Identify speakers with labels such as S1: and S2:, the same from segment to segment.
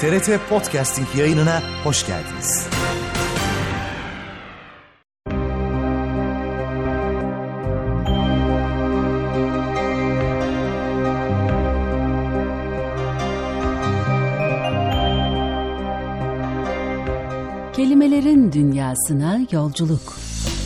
S1: TRT Podcasting yayınına hoş geldiniz.
S2: Kelimelerin dünyasına yolculuk.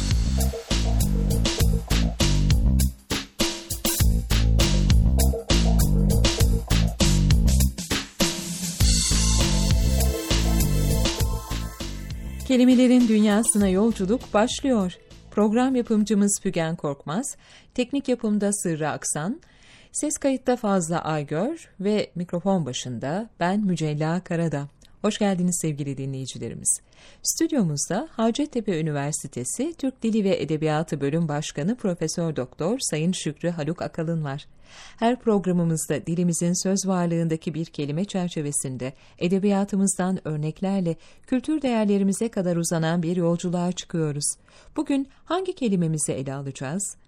S3: Kelimelerin dünyasına yolculuk başlıyor. Program yapımcımız Fügen Korkmaz, teknik yapımda Sırrı Aksan, ses kayıtta Fazla Aygör ve mikrofon başında ben Mücella Karadağ. Hoş geldiniz sevgili dinleyicilerimiz. Stüdyomuzda Hacettepe Üniversitesi Türk Dili ve Edebiyatı Bölüm Başkanı Profesör Doktor Sayın Şükrü Haluk Akalın var. Her programımızda dilimizin söz varlığındaki bir kelime çerçevesinde edebiyatımızdan örneklerle kültür değerlerimize kadar uzanan bir yolculuğa çıkıyoruz. Bugün hangi kelimemizi ele alacağız?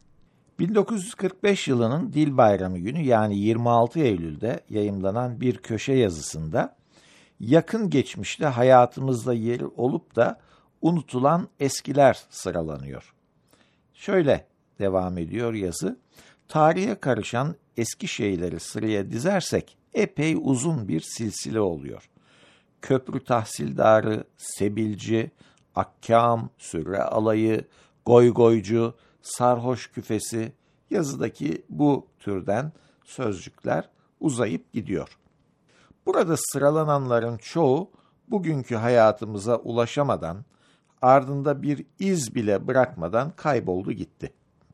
S4: 1945 yılının Dil Bayramı günü yani 26 Eylül'de yayımlanan bir köşe yazısında yakın geçmişte hayatımızda yeri olup da unutulan eskiler sıralanıyor. Şöyle devam ediyor yazı. Tarihe karışan eski şeyleri sıraya dizersek epey uzun bir silsile oluyor. Köprü tahsildarı, sebilci, akkâm, sürre alayı, goygoycu, sarhoş küfesi, yazıdaki bu türden sözcükler uzayıp gidiyor. Burada sıralananların çoğu bugünkü hayatımıza ulaşamadan, ardında bir iz bile bırakmadan kayboldu gitti.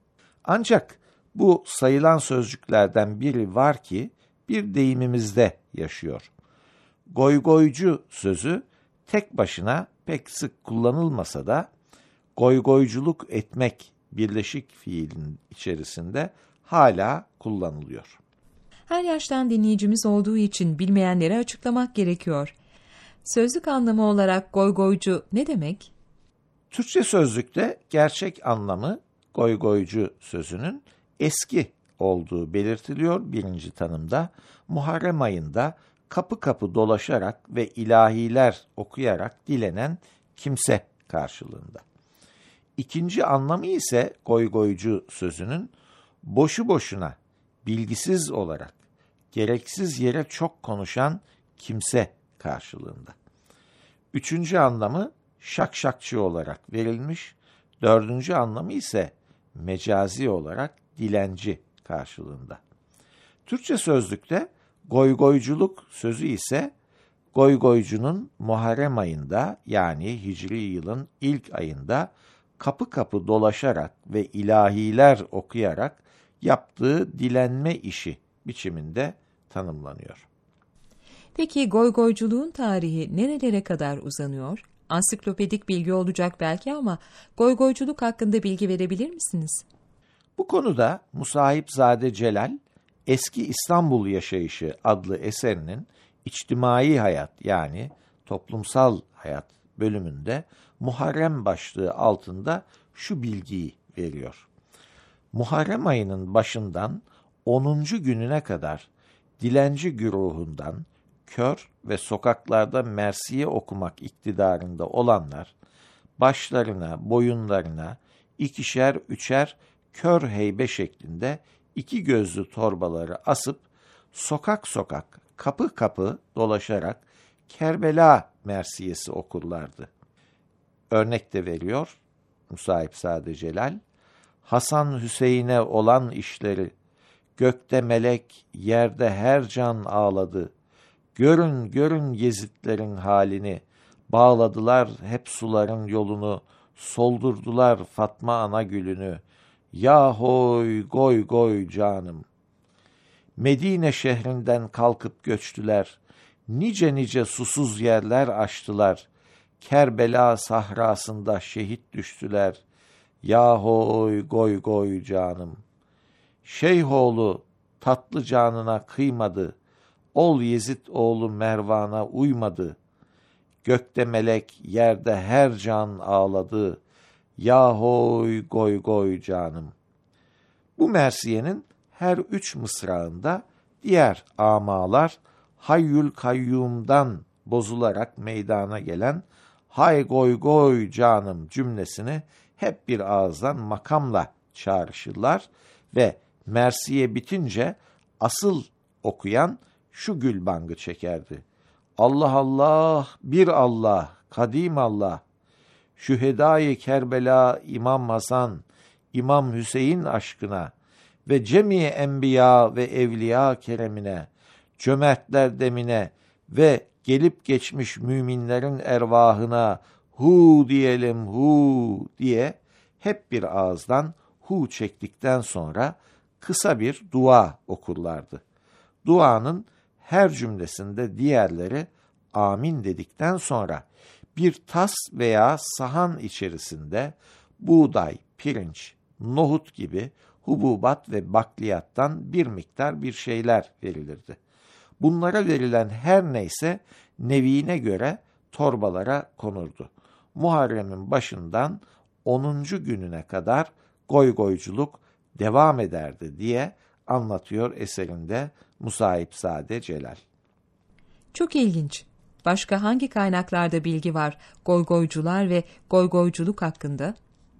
S4: Ancak bu sayılan sözcüklerden biri var ki bir deyimimizde yaşıyor. Goygoycu sözü tek başına pek sık kullanılmasa da goygoyculuk etmek birleşik fiilin içerisinde hala kullanılıyor.
S3: Her yaştan dinleyicimiz olduğu için bilmeyenlere açıklamak gerekiyor. Sözlük anlamı olarak goygoycu ne demek?
S4: Türkçe sözlükte gerçek anlamı goygoycu sözünün eski olduğu belirtiliyor birinci tanımda. Muharrem ayında kapı kapı dolaşarak ve ilahiler okuyarak dilenen kimse karşılığında. İkinci anlamı ise goygoycu sözünün boşu boşuna, bilgisiz olarak, gereksiz yere çok konuşan kimse karşılığında. Üçüncü anlamı şakşakçı olarak verilmiş, dördüncü anlamı ise mecazi olarak dilenci karşılığında. Türkçe sözlükte goygoyculuk sözü ise goygoycunun Muharrem ayında yani Hicri yılın ilk ayında kapı kapı dolaşarak ve ilahiler okuyarak yaptığı dilenme işi biçiminde tanımlanıyor.
S3: Peki goygoyculuğun tarihi nerelere kadar uzanıyor? Ansiklopedik bilgi olacak belki ama goygoyculuk hakkında bilgi verebilir misiniz?
S4: Bu konuda Musahipzade Celal, Eski İstanbul Yaşayışı adlı eserinin içtimai hayat yani toplumsal hayat bölümünde Muharrem başlığı altında şu bilgiyi veriyor. Muharrem ayının başından 10. gününe kadar dilenci güruhundan kör ve sokaklarda mersiye okumak iktidarında olanlar başlarına, boyunlarına ikişer, üçer kör heybe şeklinde iki gözlü torbaları asıp sokak sokak, kapı kapı dolaşarak Kerbela mersiyesi okurlardı. Örnek de veriyor Musahipzade Celal. Hasan Hüseyin'e olan işleri, gökte melek, yerde her can ağladı. Görün, görün Yezidlerin halini, bağladılar hep suların yolunu, soldurdular Fatma ana gülünü. Yahoy goy goy canım. Medine şehrinden kalkıp göçtüler, nice nice susuz yerler açtılar. Kerbela sahrasında şehit düştüler. Yahoy goy goy canım. Şeyhoğlu tatlı canına kıymadı. Ol Yezid oğlu Mervan'a uymadı. Gökte melek, yerde her can ağladı. Yahoy goy goy canım. Bu mersiyenin her 3 mısrağında diğer amalar Hayyül Kayyum'dan bozularak meydana gelen hay goy goy canım cümlesini hep bir ağızdan makamla çağrışırlar ve mersiye bitince asıl okuyan şu gülbangı çekerdi. Allah Allah, bir Allah, kadim Allah, şühedâ-i Kerbela İmam Hasan, İmam Hüseyin aşkına ve cemi enbiya ve evliya keremine, cömertler demine ve gelip geçmiş müminlerin ervahına hu diyelim hu diye hep bir ağızdan hu çektikten sonra kısa bir dua okurlardı. Duanın her cümlesinde diğerleri amin dedikten sonra bir tas veya sahan içerisinde buğday, pirinç, nohut gibi hububat ve bakliyattan bir miktar bir şeyler verilirdi. Bunlara verilen her neyse neviine göre torbalara konurdu. Muharrem'in başından 10. gününe kadar goygoyculuk devam ederdi diye anlatıyor eserinde Musahipzade Celal.
S3: Çok ilginç. Başka hangi kaynaklarda bilgi var goygoycular ve goygoyculuk hakkında?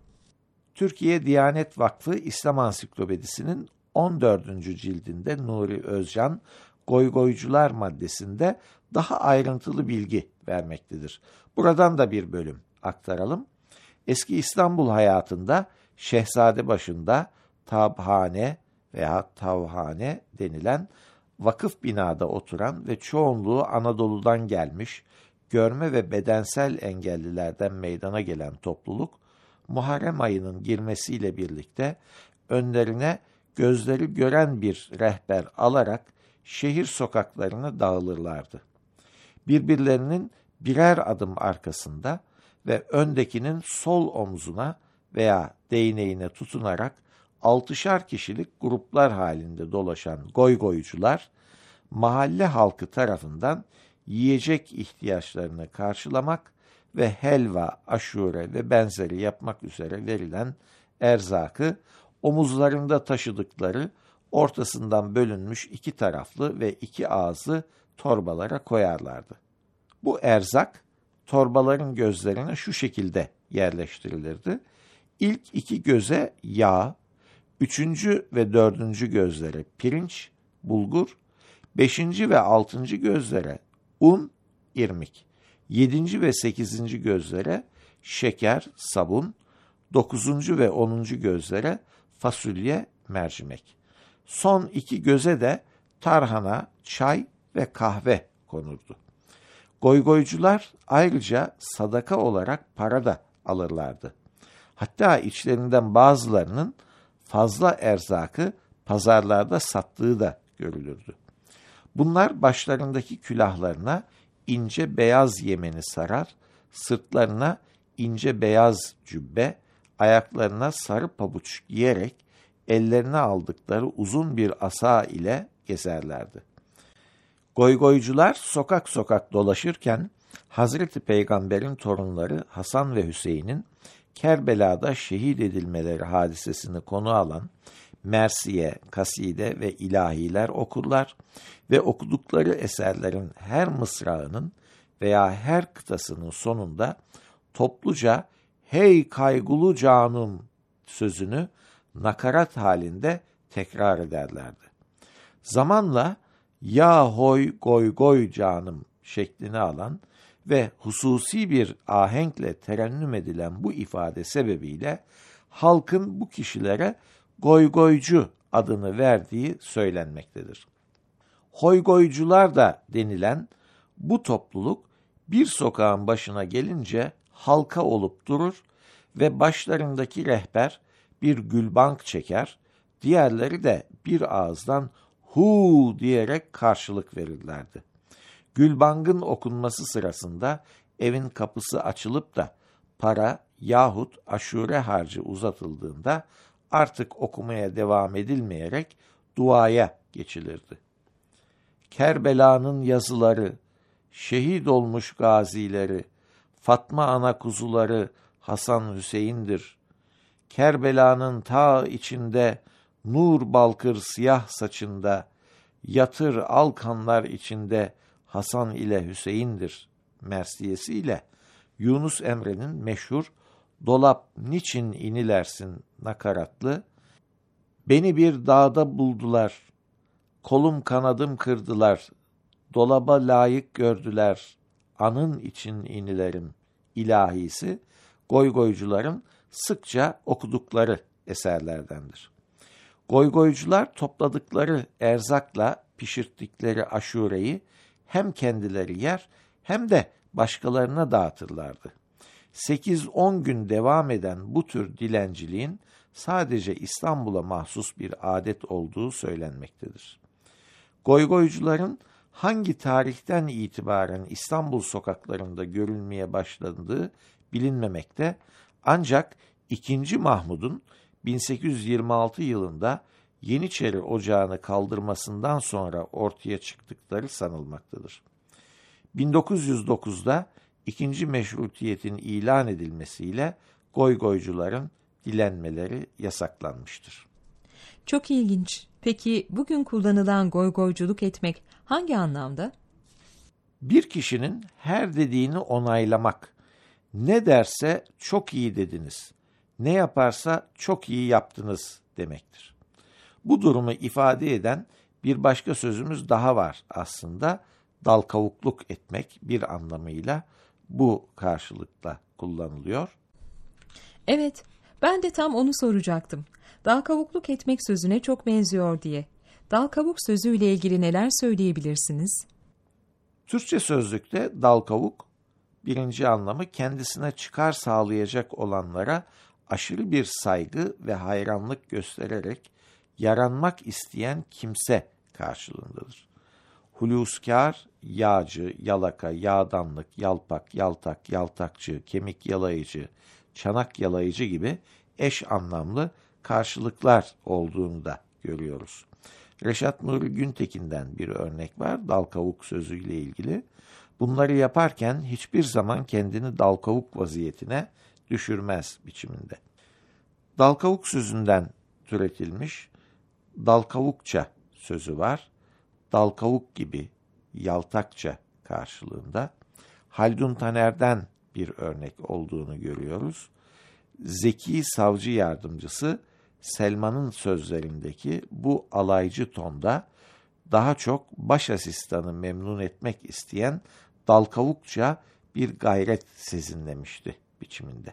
S4: Türkiye Diyanet Vakfı İslam Ansiklopedisi'nin 14. cildinde Nuri Özcan, goygoycular maddesinde daha ayrıntılı bilgi vermektedir. Buradan da bir bölüm aktaralım. Eski İstanbul hayatında Şehzadebaşı'nda tabhane veya tavhane denilen vakıf binada oturan ve çoğunluğu Anadolu'dan gelmiş, görme ve bedensel engellilerden meydana gelen topluluk, Muharrem ayının girmesiyle birlikte önlerine gözleri gören bir rehber alarak şehir sokaklarına dağılırlardı. Birbirlerinin birer adım arkasında ve öndekinin sol omzuna veya değneğine tutunarak 6'şar kişilik gruplar halinde dolaşan goygoycular, mahalle halkı tarafından yiyecek ihtiyaçlarını karşılamak ve helva, aşure ve benzeri yapmak üzere verilen erzakı omuzlarında taşıdıkları ortasından bölünmüş 2 taraflı ve 2 ağızlı torbalara koyarlardı. Bu erzak torbaların gözlerine şu şekilde yerleştirilirdi. İlk 2 göze yağ, 3. ve 4. gözlere pirinç, bulgur, 5. ve 6. gözlere un, irmik, 7. ve 8. gözlere şeker, sabun, 9. ve 10. gözlere fasulye, mercimek. Son 2 göze de tarhana, çay ve kahve konurdu. Goygoycular ayrıca sadaka olarak para da alırlardı. Hatta içlerinden bazılarının fazla erzakı pazarlarda sattığı da görülürdü. Bunlar başlarındaki külahlarına ince beyaz yemeni sarar, sırtlarına ince beyaz cübbe, ayaklarına sarı pabuç giyerek ellerine aldıkları uzun bir asa ile gezerlerdi. Goygoycular sokak sokak dolaşırken Hazreti Peygamber'in torunları Hasan ve Hüseyin'in Kerbela'da şehit edilmeleri hadisesini konu alan mersiye, kaside ve ilahiler okurlar ve okudukları eserlerin her mısrağının veya her kıtasının sonunda topluca "Hey kaygulu canım" sözünü nakarat halinde tekrar ederlerdi. Zamanla "Ya hoy goy goy canım" şeklini alan ve hususi bir ahenkle terennüm edilen bu ifade sebebiyle halkın bu kişilere goygoycu adını verdiği söylenmektedir. Hoygoycular da denilen bu topluluk bir sokağın başına gelince halka olup durur ve başlarındaki rehber bir gülbank çeker, diğerleri de bir ağızdan hu diyerek karşılık verirlerdi. Gülbangın okunması sırasında evin kapısı açılıp da para yahut aşure harcı uzatıldığında artık okumaya devam edilmeyerek duaya geçilirdi. Kerbela'nın yazıları, şehit olmuş gazileri, Fatma ana kuzuları Hasan Hüseyin'dir. Kerbela'nın ta içinde, nur balkır siyah saçında, yatır al kanlar içinde Hasan ile Hüseyin'dir mersiyesiyle Yunus Emre'nin meşhur "Dolap niçin inilersin" nakaratlı "Beni bir dağda buldular, kolum kanadım kırdılar, dolaba layık gördüler, anın için inilerim" ilahisi goygoycuların sıkça okudukları eserlerdendir. Goygoycular topladıkları erzakla pişirttikleri aşureyi hem kendileri yer hem de başkalarına dağıtırlardı. 8-10 gün devam eden bu tür dilenciliğin sadece İstanbul'a mahsus bir adet olduğu söylenmektedir. Goygoycuların hangi tarihten itibaren İstanbul sokaklarında görülmeye başlandığı bilinmemekte, ancak 2. Mahmud'un 1826 yılında Yeniçeri Ocağı'nı kaldırmasından sonra ortaya çıktıkları sanılmaktadır. 1909'da 2. Meşrutiyet'in ilan edilmesiyle goygoycuların dilenmeleri yasaklanmıştır.
S3: Çok ilginç. Peki bugün kullanılan goygoyculuk etmek hangi anlamda?
S4: Bir kişinin her dediğini onaylamak, ne derse çok iyi dediniz, ne yaparsa çok iyi yaptınız demektir. Bu durumu ifade eden bir başka sözümüz daha var aslında. Dal kavukluk etmek bir anlamıyla bu karşılıkla kullanılıyor.
S3: Evet, ben de tam onu soracaktım. Dal kavukluk etmek sözüne çok benziyor diye. Dal kavuk sözüyle ilgili neler söyleyebilirsiniz?
S4: Türkçe sözlükte dal kavuk, birinci anlamı kendisine çıkar sağlayacak olanlara aşırı bir saygı ve hayranlık göstererek yaranmak isteyen kimse karşılığındadır. Huluskâr, yağcı, yalaka, yağdanlık, yalpak, yaltak, yaltakçı, kemik yalayıcı, çanak yalayıcı gibi eş anlamlı karşılıklar olduğunu da görüyoruz. Reşat Nuri Güntekin'den bir örnek var dal kavuk sözüyle ilgili. Bunları yaparken hiçbir zaman kendini dal kavuk vaziyetine düşürmez biçiminde. Dal kavuk sözünden türetilmiş dal kavukça sözü var. Dal kavuk gibi, yaltakça karşılığında. Haldun Taner'den bir örnek olduğunu görüyoruz. Zeki savcı yardımcısı Selman'ın sözlerindeki bu alaycı tonda daha çok baş asistanı memnun etmek isteyen dal kavukça bir gayret sezinlemişti biçiminde.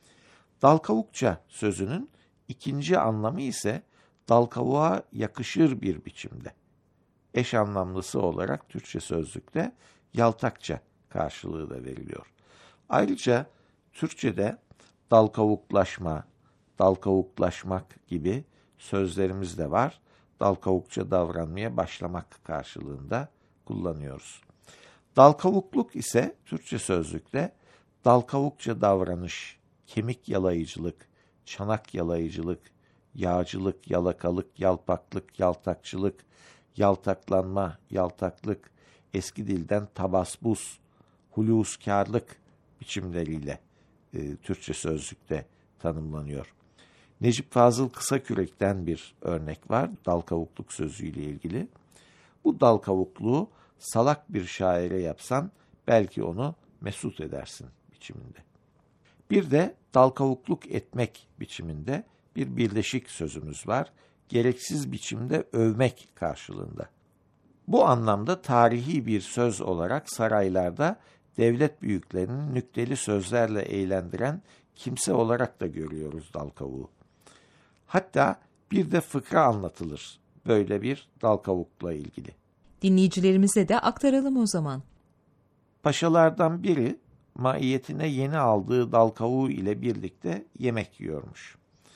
S4: Dal kavukça sözünün ikinci anlamı ise dal kavuğa yakışır bir biçimde. Eş anlamlısı olarak Türkçe sözlükte yaltakça karşılığı da veriliyor. Ayrıca Türkçe'de dal kavuklaşma, dal kavuklaşmak gibi sözlerimiz de var. Dal kavukça davranmaya başlamak karşılığında kullanıyoruz. Dal kavukluk ise Türkçe sözlükte dal kavukça davranış, kemik yalayıcılık, çanak yalayıcılık, yağcılık, yalakalık, yalpaklık, yaltakçılık, yaltaklanma, yaltaklık, eski dilden tabasbus, huluskarlık biçimleriyle Türkçe sözlükte tanımlanıyor. Necip Fazıl Kısakürek'ten bir örnek var dal kavukluk sözüyle ilgili. Bu dal kavukluğu salak bir şaire yapsan belki onu mesut edersin biçiminde. Bir de dal kavukluk etmek biçiminde bir birleşik sözümüz var. Gereksiz biçimde övmek karşılığında. Bu anlamda tarihi bir söz olarak saraylarda devlet büyüklerini nükteli sözlerle eğlendiren kimse olarak da görüyoruz dal kavuğu. Hatta bir de fıkra anlatılır böyle bir dal kavukla ilgili.
S3: Dinleyicilerimize de aktaralım o zaman.
S4: Paşalardan biri maiyetine yeni aldığı dal kavuğu ile birlikte yemek yiyormuş.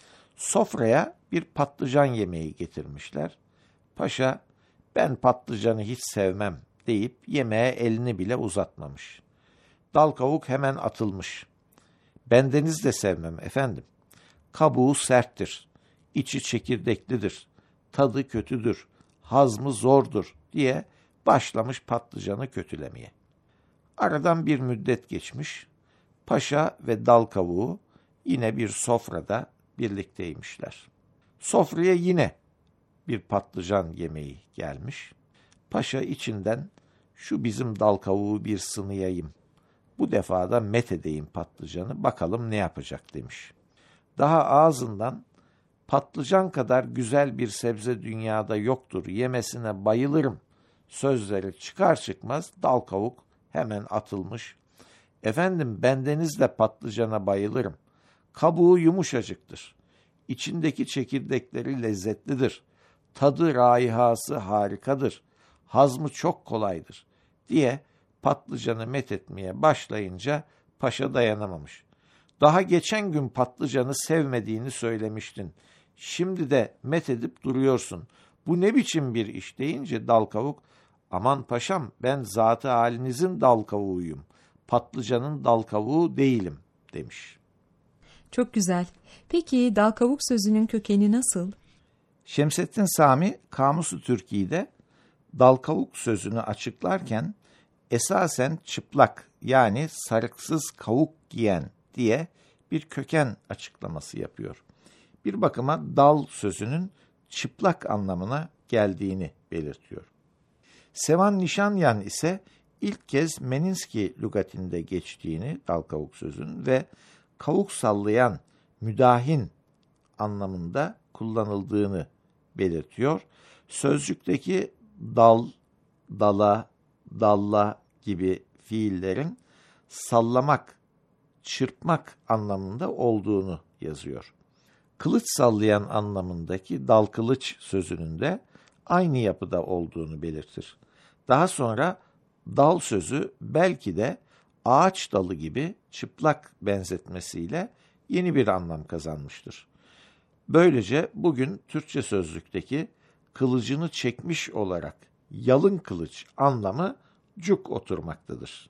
S4: Sofraya bir patlıcan yemeği getirmişler. Paşa, "Ben patlıcanı hiç sevmem" deyip yemeğe elini bile uzatmamış. Dal kavuk hemen atılmış. "Bendeniz de sevmem efendim. Kabuğu serttir, içi çekirdeklidir, tadı kötüdür, hazmı zordur" diye başlamış patlıcanı kötülemeye. Aradan bir müddet geçmiş. Paşa ve dal kavuğu yine bir sofrada birlikteymişler. Sofraya yine bir patlıcan yemeği gelmiş. Paşa içinden Şu bizim dal kavuğu bir sınayayım. Bu defa da met edeyim patlıcanı, bakalım ne yapacak demiş. Daha ağzından patlıcan kadar güzel bir sebze dünyada yoktur, yemesine bayılırım sözleri çıkar çıkmaz dal kavuk hemen atılmış. Efendim bendeniz de patlıcana bayılırım. Kabuğu yumuşacıktır. İçindeki çekirdekleri lezzetlidir. Tadı, raihası harikadır. Hazmı çok kolaydır diye patlıcanı methetmeye başlayınca paşa dayanamamış. Daha geçen gün patlıcanı sevmediğini söylemiştin. Şimdi de methedip duruyorsun. Bu ne biçim bir iş deyince dal kavuk, aman paşam ben zat-ı halinizin dal kavuğuyum. Patlıcanın dal kavuğu değilim demiş.
S3: Çok güzel. Peki dal kavuk sözünün kökeni nasıl?
S4: Şemsettin Sami Kamus-u Türki'de dal kavuk sözünü açıklarken esasen çıplak yani sarıksız kavuk giyen diye bir köken açıklaması yapıyor. Bir bakıma dal sözünün çıplak anlamına geldiğini belirtiyor. Sevan Nişanyan ise ilk kez Meninski lügatinde geçtiğini dal kavuk sözünün ve kavuk sallayan, müdahin anlamında kullanıldığını belirtiyor. Sözcükteki dal, dala, dalla gibi fiillerin sallamak, çırpmak anlamında olduğunu yazıyor. Kılıç sallayan anlamındaki dal kılıç sözünün de aynı yapıda olduğunu belirtir. Daha sonra dal sözü belki de ağaç dalı gibi çıplak benzetmesiyle yeni bir anlam kazanmıştır. Böylece bugün Türkçe sözlükteki kılıcını çekmiş olarak yalın kılıç anlamı cuk oturmaktadır.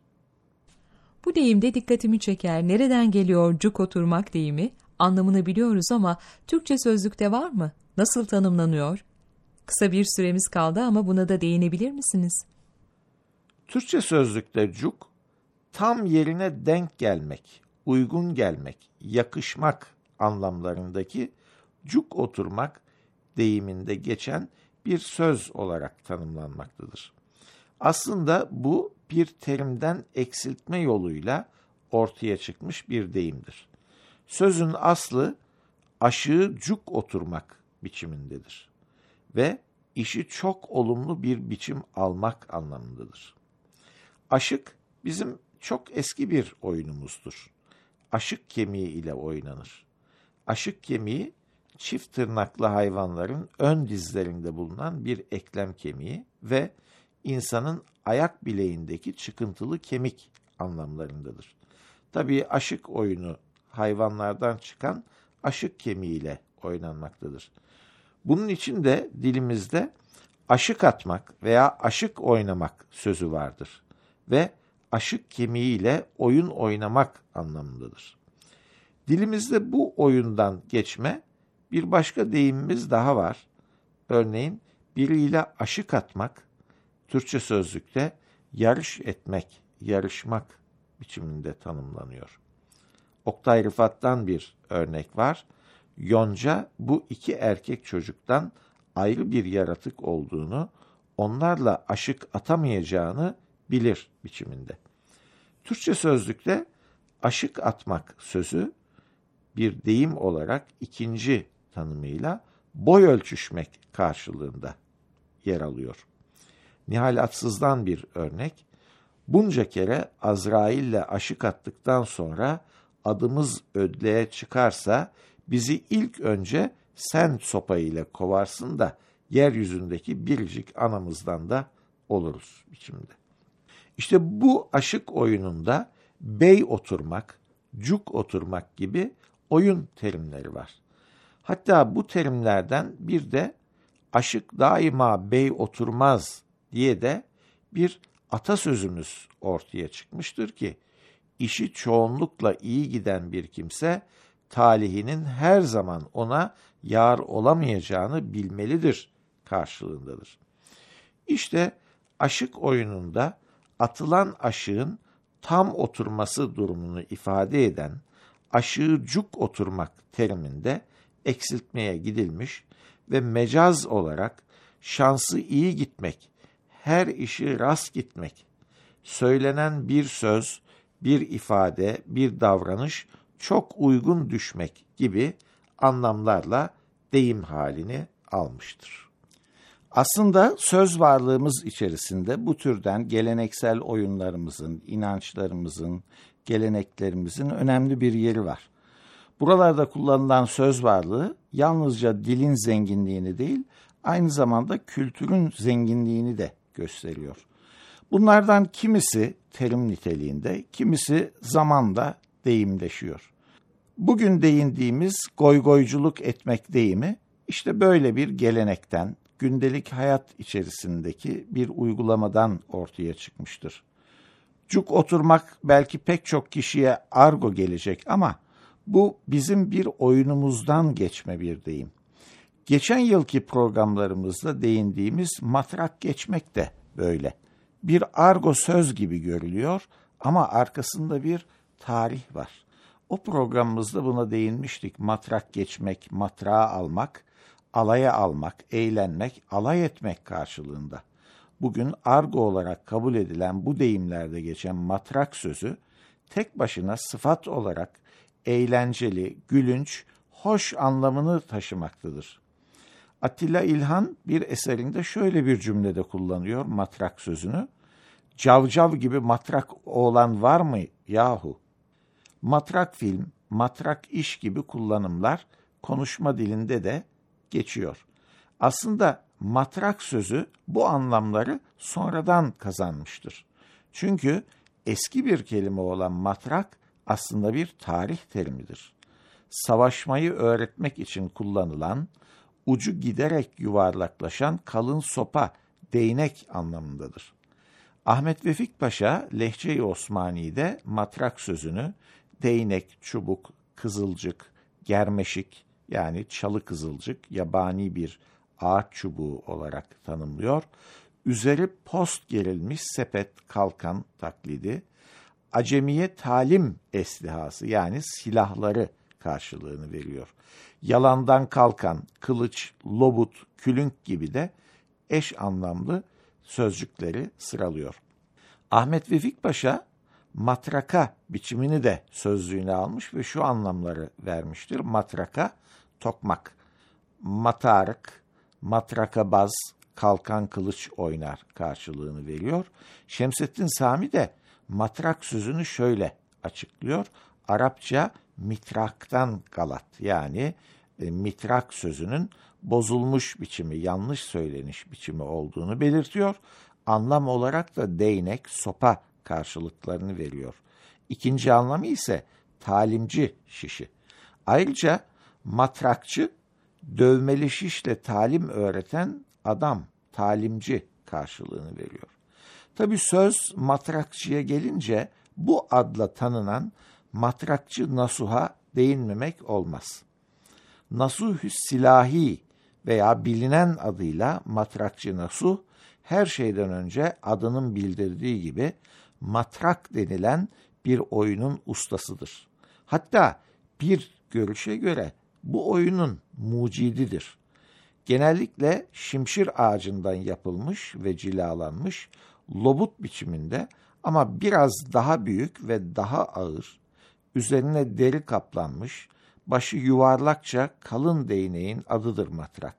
S3: Bu deyimde dikkatimi çeker. Nereden geliyor cuk oturmak deyimi? Anlamını biliyoruz ama Türkçe sözlükte var mı? Nasıl tanımlanıyor? Kısa bir süremiz kaldı ama buna da değinebilir misiniz?
S4: Türkçe sözlükte cuk, tam yerine denk gelmek, uygun gelmek, yakışmak anlamlarındaki cuk oturmak deyiminde geçen bir söz olarak tanımlanmaktadır. Aslında bu bir terimden eksiltme yoluyla ortaya çıkmış bir deyimdir. Sözün aslı aşığı cuk oturmak biçimindedir ve işi çok olumlu bir biçim almak anlamındadır. Aşık bizim çok eski bir oyunumuzdur. Aşık kemiği ile oynanır. Aşık kemiği çift tırnaklı hayvanların ön dizlerinde bulunan bir eklem kemiği ve insanın ayak bileğindeki çıkıntılı kemik anlamlarındadır. Tabii aşık oyunu hayvanlardan çıkan aşık kemiğiyle oynanmaktadır. Bunun için de dilimizde aşık atmak veya aşık oynamak sözü vardır ve aşık kemiğiyle oyun oynamak anlamındadır. Dilimizde bu oyundan geçme bir başka deyimimiz daha var. Örneğin biriyle aşık atmak, Türkçe sözlükte yarış etmek, yarışmak biçiminde tanımlanıyor. Oktay Rıfat'tan bir örnek var. Yonca bu iki erkek çocuktan ayrı bir yaratık olduğunu, onlarla aşık atamayacağını bilir biçiminde. Türkçe sözlükte aşık atmak sözü bir deyim olarak ikinci tanımıyla boy ölçüşmek karşılığında yer alıyor. Nihal Atsız'dan bir örnek. Bunca kere Azrail'le aşık attıktan sonra adımız ödleye çıkarsa bizi ilk önce sen sopayla kovarsın da yeryüzündeki biricik anamızdan da oluruz biçimde. İşte bu aşık oyununda bey oturmak, cuk oturmak gibi oyun terimleri var. Hatta bu terimlerden bir de aşık daima bey oturmaz diye de bir atasözümüz ortaya çıkmıştır ki, işi çoğunlukla iyi giden bir kimse, talihinin her zaman ona yar olamayacağını bilmelidir karşılığındadır. İşte aşık oyununda atılan aşığın tam oturması durumunu ifade eden aşığı cuk oturmak teriminde eksiltmeye gidilmiş ve mecaz olarak şansı iyi gitmek, her işi rast gitmek, söylenen bir söz, bir ifade, bir davranış çok uygun düşmek gibi anlamlarla deyim halini almıştır. Aslında söz varlığımız içerisinde bu türden geleneksel oyunlarımızın, inançlarımızın, geleneklerimizin önemli bir yeri var. Buralarda kullanılan söz varlığı yalnızca dilin zenginliğini değil, aynı zamanda kültürün zenginliğini de gösteriyor. Bunlardan kimisi terim niteliğinde, kimisi zamanla deyimleşiyor. Bugün değindiğimiz goygoyculuk etmek deyimi, işte böyle bir gelenekten, gündelik hayat içerisindeki bir uygulamadan ortaya çıkmıştır. Cuk oturmak belki pek çok kişiye argo gelecek ama bu bizim bir oyunumuzdan geçme bir deyim. Geçen yılki programlarımızda değindiğimiz matrak geçmek de böyle. Bir argo söz gibi görülüyor ama arkasında bir tarih var. O programımızda buna değinmiştik. Matrak geçmek, matrağı almak, alaya almak, eğlenmek, alay etmek karşılığında. Bugün argo olarak kabul edilen bu deyimlerde geçen matrak sözü tek başına sıfat olarak eğlenceli, gülünç, hoş anlamını taşımaktadır. Atilla İlhan bir eserinde şöyle bir cümlede kullanıyor matrak sözünü. Cavcav gibi matrak oğlan var mı yahu? Matrak film, matrak iş gibi kullanımlar konuşma dilinde de geçiyor. Aslında matrak sözü bu anlamları sonradan kazanmıştır. Çünkü eski bir kelime olan matrak aslında bir tarih terimidir. Savaşmayı öğretmek için kullanılan, ucu giderek yuvarlaklaşan kalın sopa, değnek anlamındadır. Ahmet Vefik Paşa, Lehçe-i Osmani'de matrak sözünü değnek, çubuk, kızılcık, germeşik yani çalı kızılcık, yabani bir ağaç çubuğu olarak tanımlıyor. Üzeri post gerilmiş sepet, kalkan taklidi, acemiye talim eslihası yani silahları karşılığını veriyor. Yalandan kalkan, kılıç, lobut, külünk gibi de eş anlamlı sözcükleri sıralıyor. Ahmet Vefik Paşa matraka biçimini de sözlüğüne almış ve şu anlamları vermiştir. Matraka, tokmak, matarık, matrakabaz, kalkan kılıç oynar karşılığını veriyor. Şemsettin Sami de matrak sözünü şöyle açıklıyor. Arapça mitraktan galat yani mitrak sözünün bozulmuş biçimi, yanlış söyleniş biçimi olduğunu belirtiyor. Anlam olarak da değnek, sopa karşılıklarını veriyor. İkinci anlamı ise talimci şişi. Ayrıca matrakçı, dövmeli şişle talim öğreten adam, talimci karşılığını veriyor. Tabii söz matrakçıya gelince bu adla tanınan matrakçı nasuha değinmemek olmaz. Nasuh-ü silahi veya bilinen adıyla matrakçı nasuh, her şeyden önce adının bildirdiği gibi matrak denilen bir oyunun ustasıdır. Hatta bir görüşe göre bu oyunun mucididir. Genellikle şimşir ağacından yapılmış ve cilalanmış lobut biçiminde ama biraz daha büyük ve daha ağır, üzerine deri kaplanmış, başı yuvarlakça kalın değneğin adıdır matrak.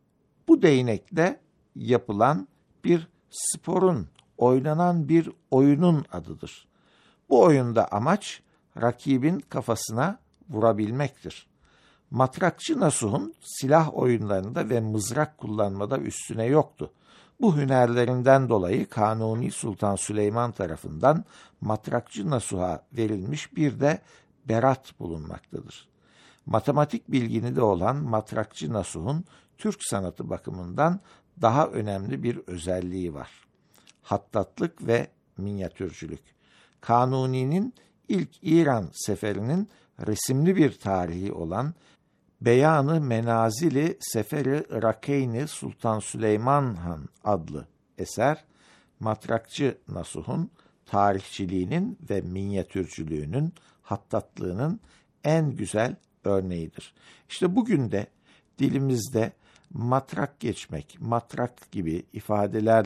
S4: Bu değnekle yapılan bir sporun, oynanan bir oyunun adıdır. Bu oyunda amaç rakibin kafasına vurabilmektir. Matrakçı Nasuh'un silah oyunlarında ve mızrak kullanmada üstüne yoktu. Bu hünerlerinden dolayı Kanuni Sultan Süleyman tarafından matrakçı Nasuh'a verilmiş bir de berat bulunmaktadır. Matematik bilgini de olan matrakçı Nasuh'un Türk sanatı bakımından daha önemli bir özelliği var. Hattatlık ve minyatürcülük. Kanuni'nin ilk İran seferinin resimli bir tarihi olan Beyan-ı Menazili Seferi Rakeyni Sultan Süleyman Han adlı eser, matrakçı Nasuh'un tarihçiliğinin ve minyatürcülüğünün, hattatlığının en güzel örneğidir. İşte bugün de dilimizde matrak geçmek, matrak gibi ifadelerle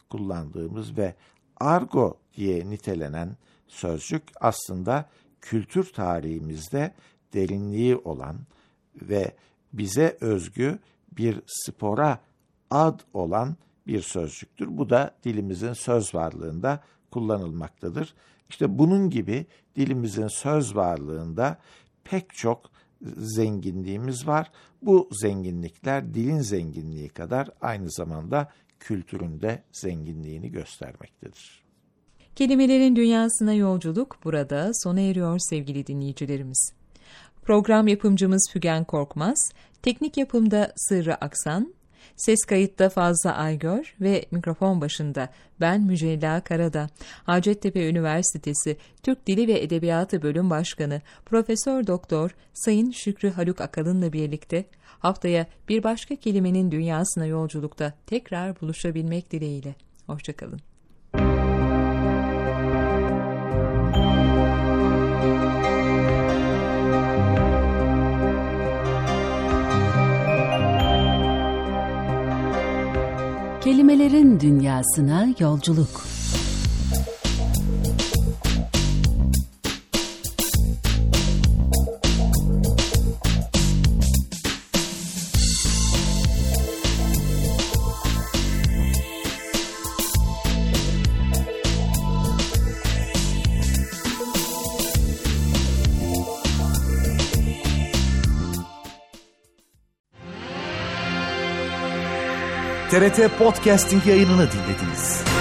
S4: kullandığımız ve argo diye nitelenen sözcük aslında kültür tarihimizde derinliği olan ve bize özgü bir spora ad olan bir sözcüktür. Bu da dilimizin söz varlığında kullanılmaktadır. İşte bunun gibi dilimizin söz varlığında pek çok zenginliğimiz var. Bu zenginlikler dilin zenginliği kadar aynı zamanda kültürün de zenginliğini göstermektedir.
S3: Kelimelerin dünyasına yolculuk burada sona eriyor sevgili dinleyicilerimiz. Program yapımcımız Fügen Korkmaz, teknik yapımda Sırrı Aksan, ses kayıtta Fazla Aygör ve mikrofon başında ben Mücella Karada, Hacettepe Üniversitesi Türk Dili ve Edebiyatı Bölüm Başkanı Profesör Doktor Sayın Şükrü Haluk Akalın'la birlikte haftaya bir başka kelimenin dünyasına yolculukta tekrar buluşabilmek dileğiyle. Hoşçakalın.
S2: Kelimelerin dünyasına yolculuk.
S1: TRT Podcasting yayınını dinlediniz.